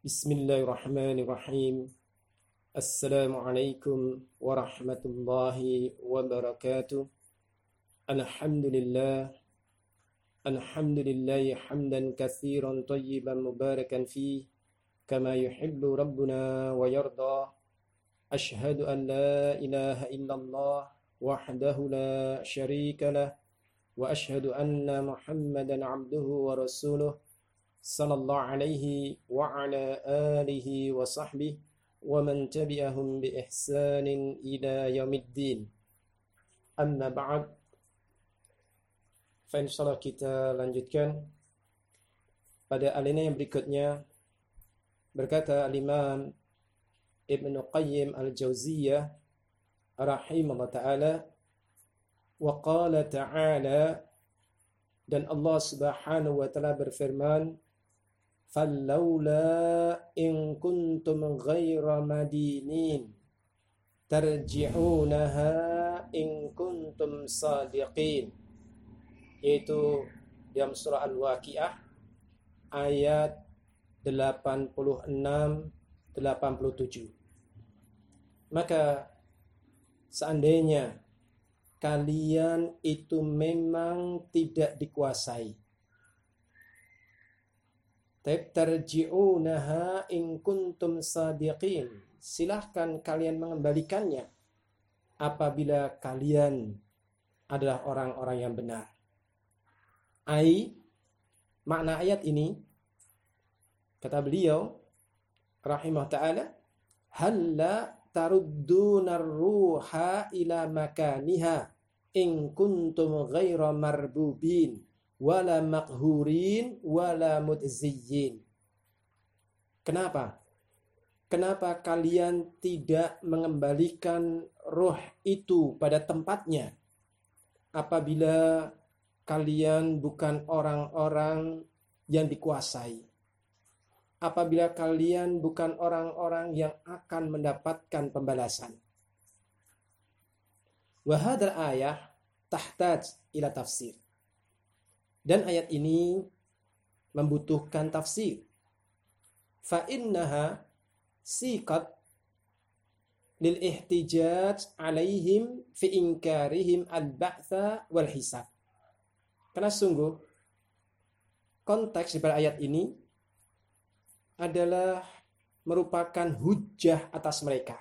Bismillahirrahmanirrahim. Assalamualaikum warahmatullahi wabarakatuh. Alhamdulillah. Alhamdulillahi hamdan katsiran tayyiban mubarakan fi kama yuhibbu rabbuna wa yarda. Ashhadu an la ilaha illallah wahdahu la syarika lah wa ashhadu anna Muhammadan abduhu wa rasuluh sallallahu alaihi wa ala alihi wa sahbihi wa man tabi'ahum bi ihsanin ila yaumiddin. Amma ba'd. Fa insyaallah kita lanjutkan pada alinea yang berikutnya. Berkata al-Imam Ibnu Qayyim al-Jauziyah rahimahullah ta'ala, wa qala ta'ala, dan Allah Subhanahu wa ta'ala berfirman, "Fallaula in kuntum ghaira madinin tarji'unaha in kuntum sadiqin." Yaitu dalam surah Al-Waqiah ayat 86-87. Maka seandainya kalian itu memang tidak dikuasai, tarji'unaha in kuntum sadiqin, silahkan kalian mengembalikannya apabila kalian adalah orang-orang yang benar. Makna ayat ini, kata beliau rahimah ta'ala, halla tarudduna ruha ila makaniha in kuntum ghaira marbubin wala maqhurin wala mudziyyin. Kenapa? Kenapa kalian tidak mengembalikan roh itu pada tempatnya apabila kalian bukan orang-orang yang dikuasai, apabila kalian bukan orang-orang yang akan mendapatkan pembalasan? Wa hadzal ayah tahtaj ila tafsir. Dan ayat ini membutuhkan tafsir. Fa innaha siqat lil ihtijaj alaihim fi inkarihim al-ba'tsa wal hisab. Karena sungguh konteks pada ayat ini adalah merupakan hujjah atas mereka.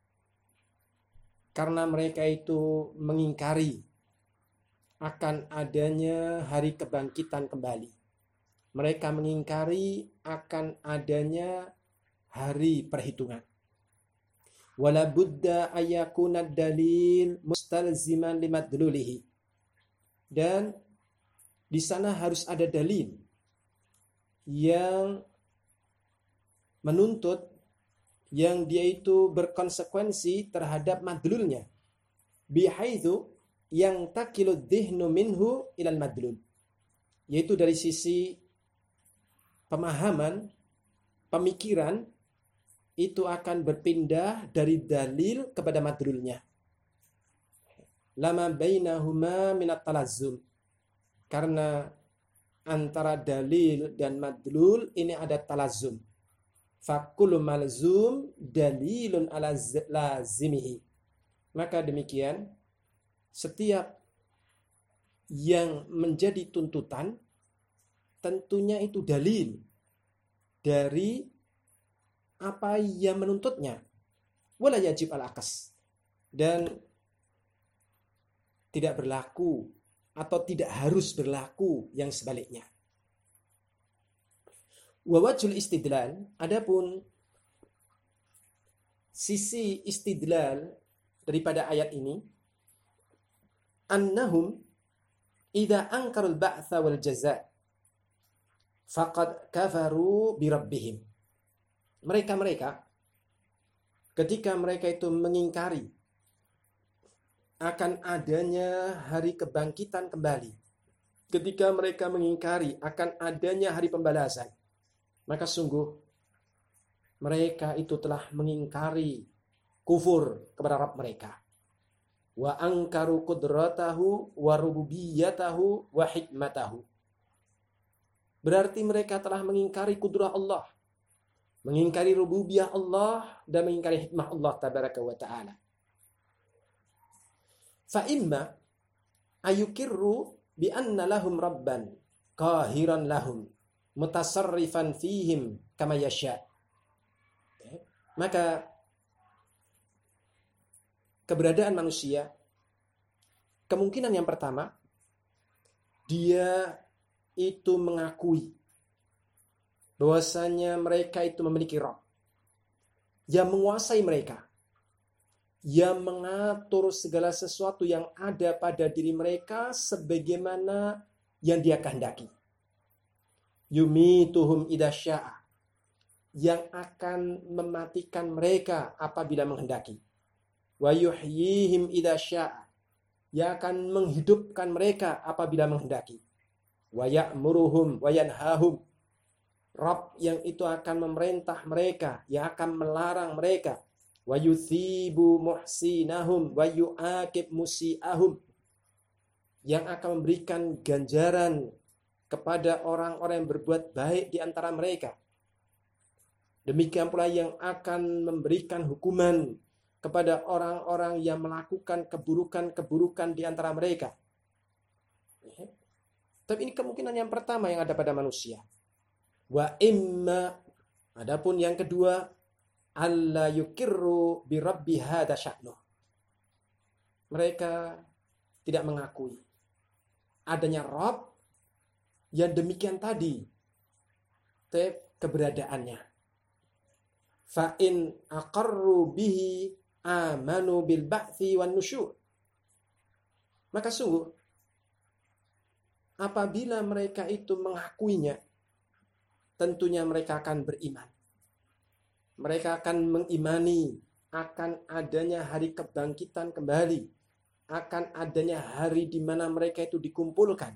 Karena mereka itu mengingkari akan adanya hari kebangkitan kembali. Mereka mengingkari akan adanya hari perhitungan. Wala budda ayakuna dalil mustalziman limadlulihi. Dan di sana harus ada dalil yang menuntut, yang dia itu berkonsekuensi terhadap madlulnya. Bihaitsu yang takilud dhihnu minhu ilal madlul, yaitu dari sisi pemahaman, pemikiran itu akan berpindah dari dalil kepada madlulnya. Lama bainahuma minat talazzum, karena antara dalil dan madlul ini ada talazzum. Fakul malzum dalilun ala lazimihi. Maka demikian, setiap yang menjadi tuntutan tentunya itu dalil dari apa yang menuntutnya. Wala yajib al-akas, dan tidak berlaku atau tidak harus berlaku yang sebaliknya. Wa wajhul istidlal, adapun sisi istidlal daripada ayat ini, annahum idza ankarul ba'tsa wal jazaa faqad kafaru bi rabbihim. Mereka ketika mereka itu mengingkari akan adanya hari kebangkitan kembali, ketika mereka mengingkari akan adanya hari pembalasan, maka sungguh mereka itu telah mengingkari kufur kepada Rabb mereka. Wa angkaru qudratahu wa rububiyatahu wa hikmatahu. Berarti mereka telah mengingkari kudrah Allah, mengingkari rububiyah Allah dan mengingkari hikmah Allah tabaraka wa ta'ala. Fa imma ayukirru bi anna lahum rabban qahiran lahum mutasarrifan fihim kama yasha. Maka keberadaan manusia, kemungkinan yang pertama, dia itu mengakui bahwasanya mereka itu memiliki Rabb yang menguasai mereka, yang mengatur segala sesuatu yang ada pada diri mereka sebagaimana yang dia kehendaki. Yumituhum idza syaa, yang akan mematikan mereka apabila menghendaki. Wa yuhyihim idza syaa, yang akan menghidupkan mereka apabila menghendaki. Wa ya'muruhum wa yanhahum, Rabb yang itu akan memerintah mereka, yang akan melarang mereka. Wa yuthibu muhsinahum wa yu'aqib musi'ahum, yang akan memberikan ganjaran kepada orang-orang yang berbuat baik di antara mereka. Demikian pula yang akan memberikan hukuman kepada orang-orang yang melakukan keburukan-keburukan di antara mereka. Tapi ini kemungkinan yang pertama yang ada pada manusia. Wa imma, adapun yang kedua, alla yukirru bi rabbi hadza sya'nuh. Mereka tidak mengakui adanya Rabb yang demikian tadi keberadaannya. Fa in aqarru bihi amanu bil ba'thi wan nusyur. Maka sungguh apabila mereka itu mengakuinya, tentunya mereka akan beriman. Mereka akan mengimani akan adanya hari kebangkitan kembali, akan adanya hari di mana mereka itu dikumpulkan.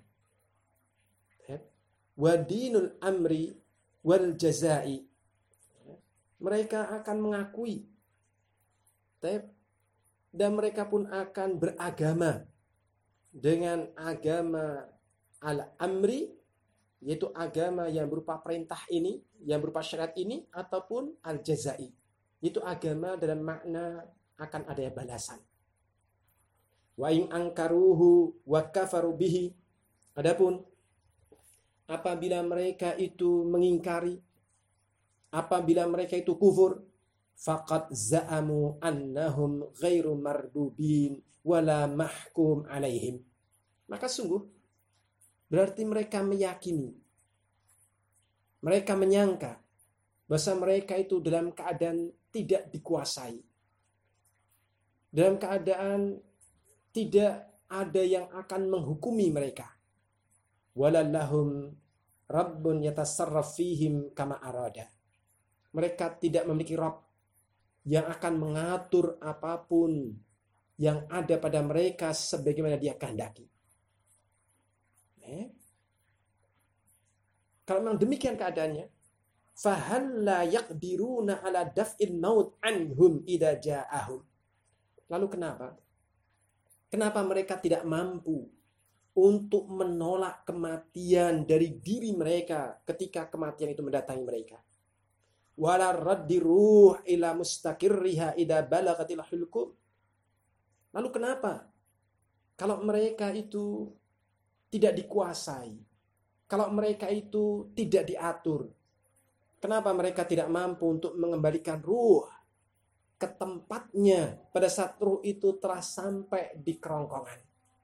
Wa dinul amri wal jazai, mereka akan mengakui, dan mereka pun akan beragama dengan agama al-amri, yaitu agama yang berupa perintah ini, yang berupa syariat ini, ataupun al-jazai, yaitu agama dalam makna akan adanya balasan. Wa in angkaruhu wa kafaru bihi, adapun apabila mereka itu mengingkari, apabila mereka itu kufur, faqad za'amu annahum ghairu mardubin wala mahkum alaihim. Maka sungguh berarti mereka meyakini, mereka menyangka bahwa mereka itu dalam keadaan tidak dikuasai, dalam keadaan tidak ada yang akan menghukumi mereka. Walallahum rabbun yatasarraf fihim kama arada. Mereka tidak memiliki Rabb yang akan mengatur apapun yang ada pada mereka sebagaimana dia kehendaki. Kalau memang demikian keadaannya, fahal la yaqdiruna ala daf'il maut anhum idza ja'ahum. Lalu kenapa? Kenapa mereka tidak mampu untuk menolak kematian dari diri mereka ketika kematian itu mendatangi mereka? Wala raddi ruh ila mustaqirriha idza balagatil hulqum. Lalu kenapa kalau mereka itu tidak dikuasai, kalau mereka itu tidak diatur, kenapa mereka tidak mampu untuk mengembalikan ruh ke tempatnya pada saat ruh itu telah sampai di kerongkongan?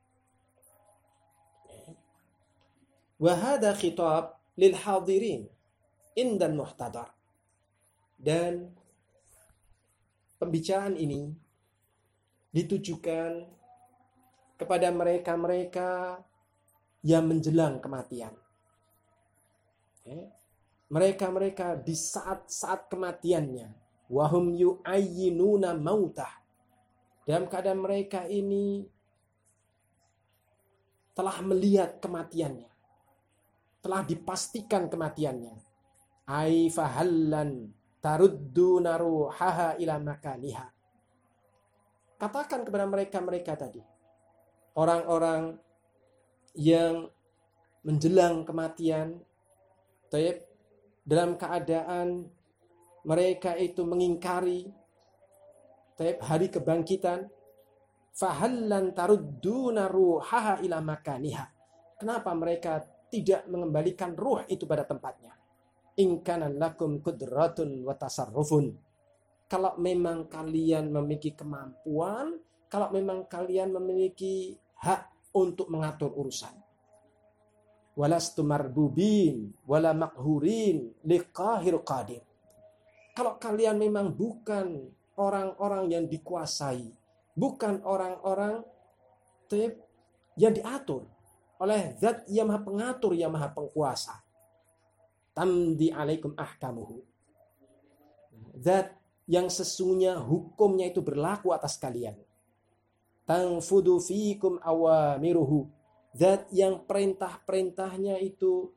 Wa hadha khitab lil hadirin indan muhtadar. Dan pembicaraan ini ditujukan kepada mereka-mereka yang menjelang kematian. Mereka-mereka di saat-saat kematiannya, wahum yu'ayyinuna mautah, dalam keadaan mereka ini telah melihat kematiannya, telah dipastikan kematiannya. Ai fahallan tarudduna ruhaha ila makaniha. Katakan kepada mereka-mereka tadi, orang-orang yang menjelang kematian, dalam keadaan mereka itu mengingkari hari kebangkitan. Fahallan tarudduna ruhaha ila makaniha. Kenapa mereka tidak mengembalikan ruh itu pada tempatnya? In kana lakum qudratun wa tasarrufun. Kalau memang kalian memiliki kemampuan, kalau memang kalian memiliki hak untuk mengatur urusan. Walastu marbubin wala maqhurin liqahir qadir. Kalau kalian memang bukan orang-orang yang dikuasai, bukan orang-orang yang diatur oleh zat yang maha pengatur, yang maha pengkuasa. Tamdi alaikum ahkamuhu. Zat yang sesungguhnya hukumnya itu berlaku atas kalian. Tanfudu fiikum awamiruhu. Zat yang perintah-perintahnya itu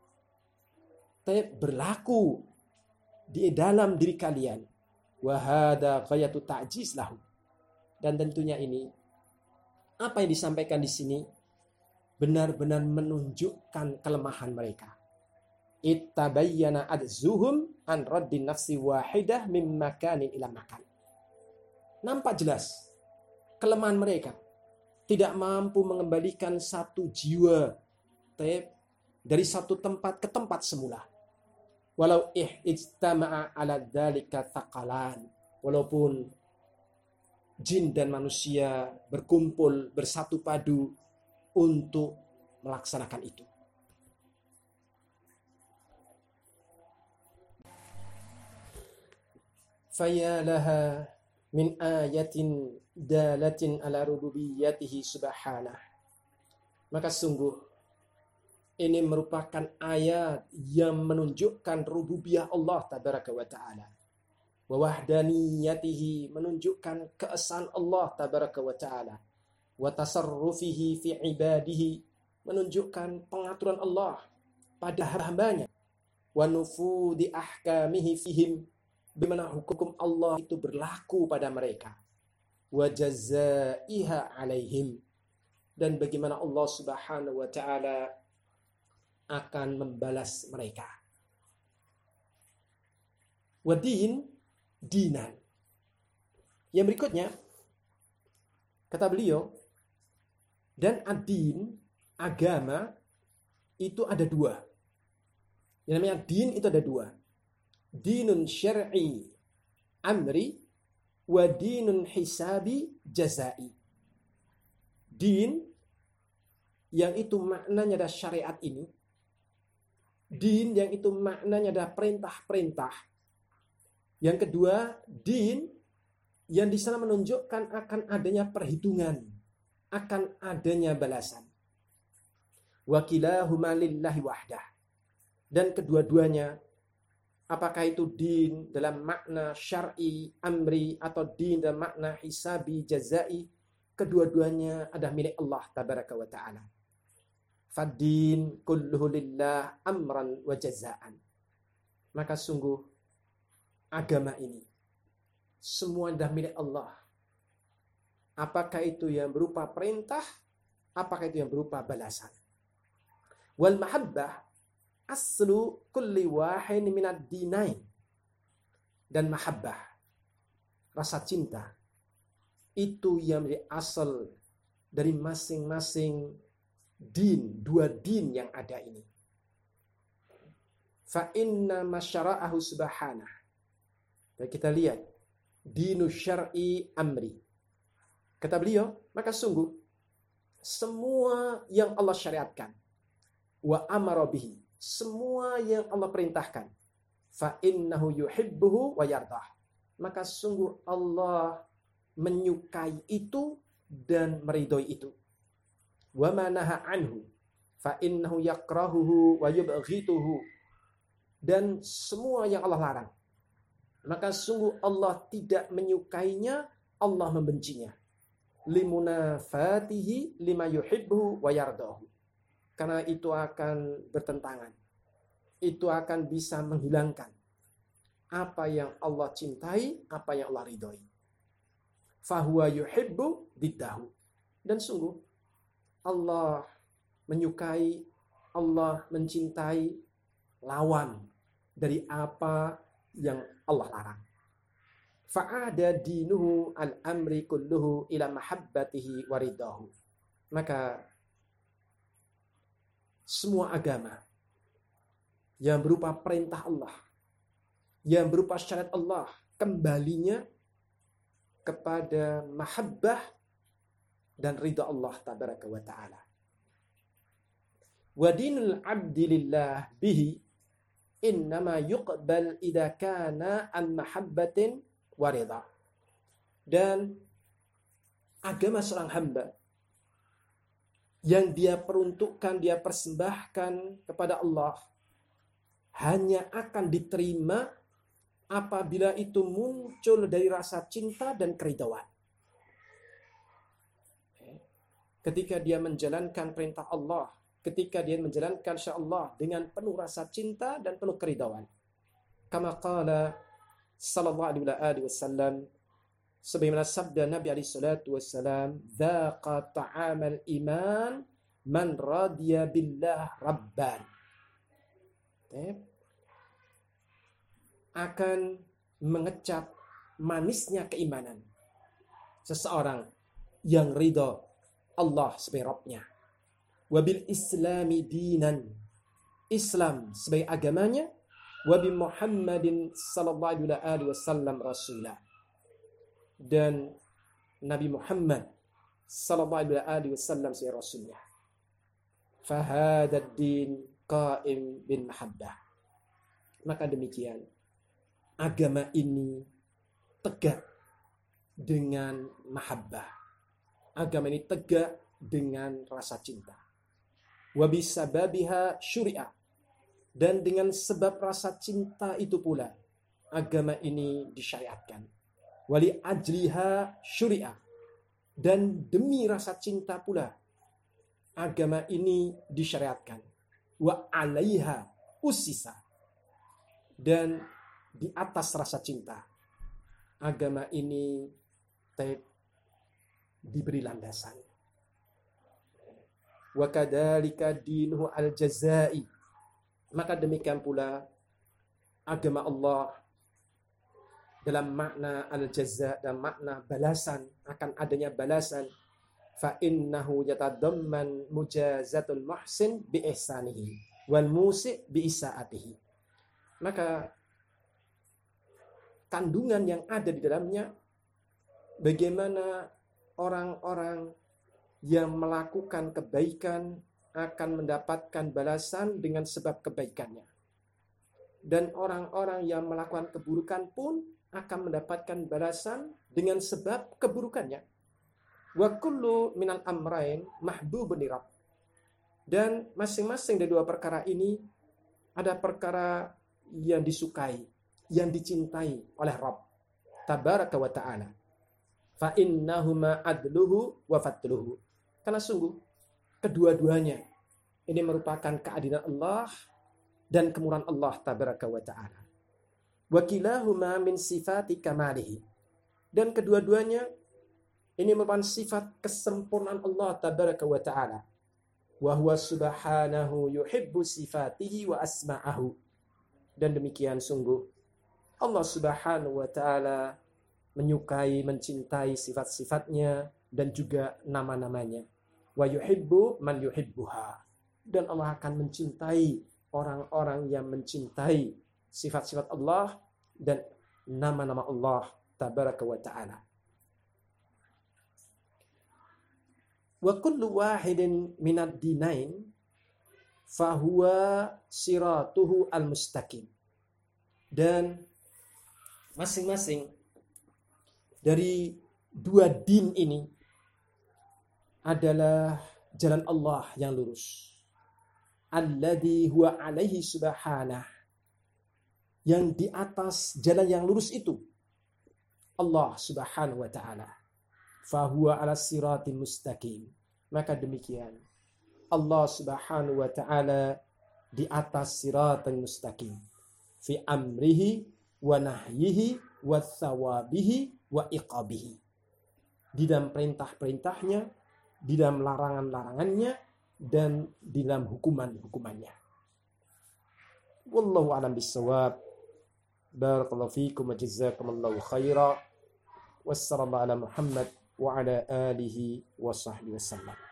berlaku di dalam diri kalian. Wa hada ghayatu ta'jiz lahu. Dan tentunya ini, apa yang disampaikan di sini benar-benar menunjukkan kelemahan mereka. Ittabayyana adzuhum an raddin nafsi wahidah min makanin ila makan. Nampak jelas kelemahan mereka. Tidak mampu mengembalikan satu jiwa dari satu tempat ke tempat semula. Walau ijtama'a ala dzalika thaqalan. Walaupun jin dan manusia berkumpul bersatu padu untuk melaksanakan itu. Faya laha min ayatin dalatin ala rububiyyatihi subhanah. Maka sungguh ini merupakan ayat yang menunjukkan rububiyah Allah tabaraka wa ta'ala. Wa wahdaniyatihi, menunjukkan keesaan Allah tabaraka wa ta'ala. Wa tasarrufihi fi ibadihi, menunjukkan pengaturan Allah pada hamba-hambanya. Wa nufudi ahkamihi fihim, bagaimana hukum Allah itu berlaku pada mereka. Wa jazaiha alaihim, dan bagaimana Allah subhanahu wa ta'ala akan membalas mereka. Wa din, dinan. Yang berikutnya, kata beliau, dan ad-din, agama, itu ada dua. Yang namanya din itu ada dua. Dinun syar'i amri wa dinun hisabi jazai. Din yang itu maknanya adalah syariat ini. Din yang itu maknanya adalah perintah-perintah. Yang kedua, din yang di sana menunjukkan akan adanya perhitungan, akan adanya balasan. Wa kilahuma lillahi wahdah. Dan kedua-duanya, apakah itu din dalam makna syar'i, amri, atau din dalam makna hisabi, jazai, kedua-duanya adalah milik Allah tabaraka wa ta'ala. Fad-din kulluhu lillah amran wa jazaan. Maka sungguh agama ini semua adalah milik Allah. Apakah itu yang berupa perintah, apakah itu yang berupa balasan. Wal mahabbah aslu kulli wahid minad dinain. Dan mahabbah, rasa cinta, itu yang menjadi asal dari masing-masing din, dua din yang ada ini. Fa inna masyara'ahu subhanah. Dan kita lihat dinu syar'i amri. Kata beliau, maka sungguh semua yang Allah syariatkan, wa amara bihi, semua yang Allah perintahkan, fa innahu yuhibbuhu wa yardah, maka sungguh Allah menyukai itu dan meridhoi itu. Wa ma naha anhu fa innahu yakrahuhu wa yubghituhu, dan semua yang Allah larang, maka sungguh Allah tidak menyukainya, Allah membencinya. Limunafatihi lima yuhibbuhu wa yardahu, karena itu akan bertentangan, itu akan bisa menghilangkan apa yang Allah cintai, apa yang Allah ridhoi. Fahuwa yuhibbu diddahu, dan sungguh Allah menyukai, Allah mencintai lawan dari apa yang Allah larang. Fa'ada dinuhu al-amri kulluhu ila mahabbatihi waridahu. Maka semua agama yang berupa perintah Allah, yang berupa syariat Allah, kembalinya kepada mahabbah dan ridha Allah tabaraka wa ta'ala. Wa dinul abdi lillah bihi innama yuqbal idza kana an mahabbatin wa ridha. Dan agama seorang hamba yang dia peruntukkan, dia persembahkan kepada Allah hanya akan diterima apabila itu muncul dari rasa cinta dan keridhaan. Ketika dia menjalankan perintah Allah, ketika dia menjalankan syariat Allah dengan penuh rasa cinta dan penuh keridhaan. Kama qala sallallahu alaihi wasallam, sebagaimana sabda Nabi alaihi salatu wasallam, "Dzaqa ta'amal iman man radiya billah rabban." Akan mengecap manisnya keimanan seseorang yang ridha Allah sebagai Rabbnya. Wabil islami dinan, Islam sebagai agamanya. Wabi Muhammadin sallallahu alaihi wasallam rasulah, dan Nabi Muhammad sallallahu alaihi wasallam sebagai rasulnya. Fahadad din qaim bin mahabbah. Maka demikian agama ini tegak dengan mahabbah. Agama ini tegak dengan rasa cinta. Wa bisababiha syuri'a, dan dengan sebab rasa cinta itu pula agama ini disyariatkan. Wali ajliha syuri'a, dan demi rasa cinta pula agama ini disyariatkan. Wa alaiha usisa, dan di atas rasa cinta agama ini diberi landasan. Wa kadzalika dinuhu al-jazai, maka demikian pula agama Allah dalam makna al-jaza, dan makna balasan, akan adanya balasan. Fa innahu yatadamman mujazatul muhsin bi ihsanihi wal musi' bi isaatihi. Maka kandungan yang ada di dalamnya bagaimana orang-orang yang melakukan kebaikan akan mendapatkan balasan dengan sebab kebaikannya. Dan orang-orang yang melakukan keburukan pun akan mendapatkan balasan dengan sebab keburukannya. Wa kullu minal amrain mahbubun lirabb. Dan masing-masing dari dua perkara ini ada perkara yang disukai, yang dicintai oleh Rabb tabaraka wa ta'ala. Fa innahuma adluhu wa fadluhu. Karena sungguh kedua-duanya ini merupakan keadilan Allah dan kemurahan Allah tabaraka wa ta'ala. Wa kilahuma min sifati kamalihi. Dan kedua-duanya ini merupakan sifat kesempurnaan Allah tabaraka wa ta'ala. Wa huwa subhanahu yuhibbu sifatihi wa asma'ahu. Dan demikian sungguh Allah subhanahu wa ta'ala menyukai, mencintai sifat-sifatnya dan juga nama-namanya. Wa yuhibbu man yuhibbuha. Dan Allah akan mencintai orang-orang yang mencintai sifat-sifat Allah dan nama-nama Allah tabaraka wa ta'ala. Wa kullu wahidin minad dinain fahuwa siratuhu al-mustaqim. Dan masing-masing dari dua din ini adalah jalan Allah yang lurus. Alladzi huwa alaihi subhanah. Yang di atas jalan yang lurus itu Allah subhanahu wa ta'ala. Fahuwa ala siratin mustaqim. Maka demikian Allah subhanahu wa ta'ala di atas siratin mustaqim. Fi amrihi wa nahyihi wa thawabihi wa iqabihi. Di dalam perintah-perintahnya, di dalam larangan-larangannya, dan di dalam hukuman-hukumannya. Wallahu a'lam bissawab. Barakallahu fikum wa jazakumullahu khaira. Wassalamu ala Muhammad wa ala alihi wa sahbihi wasallam.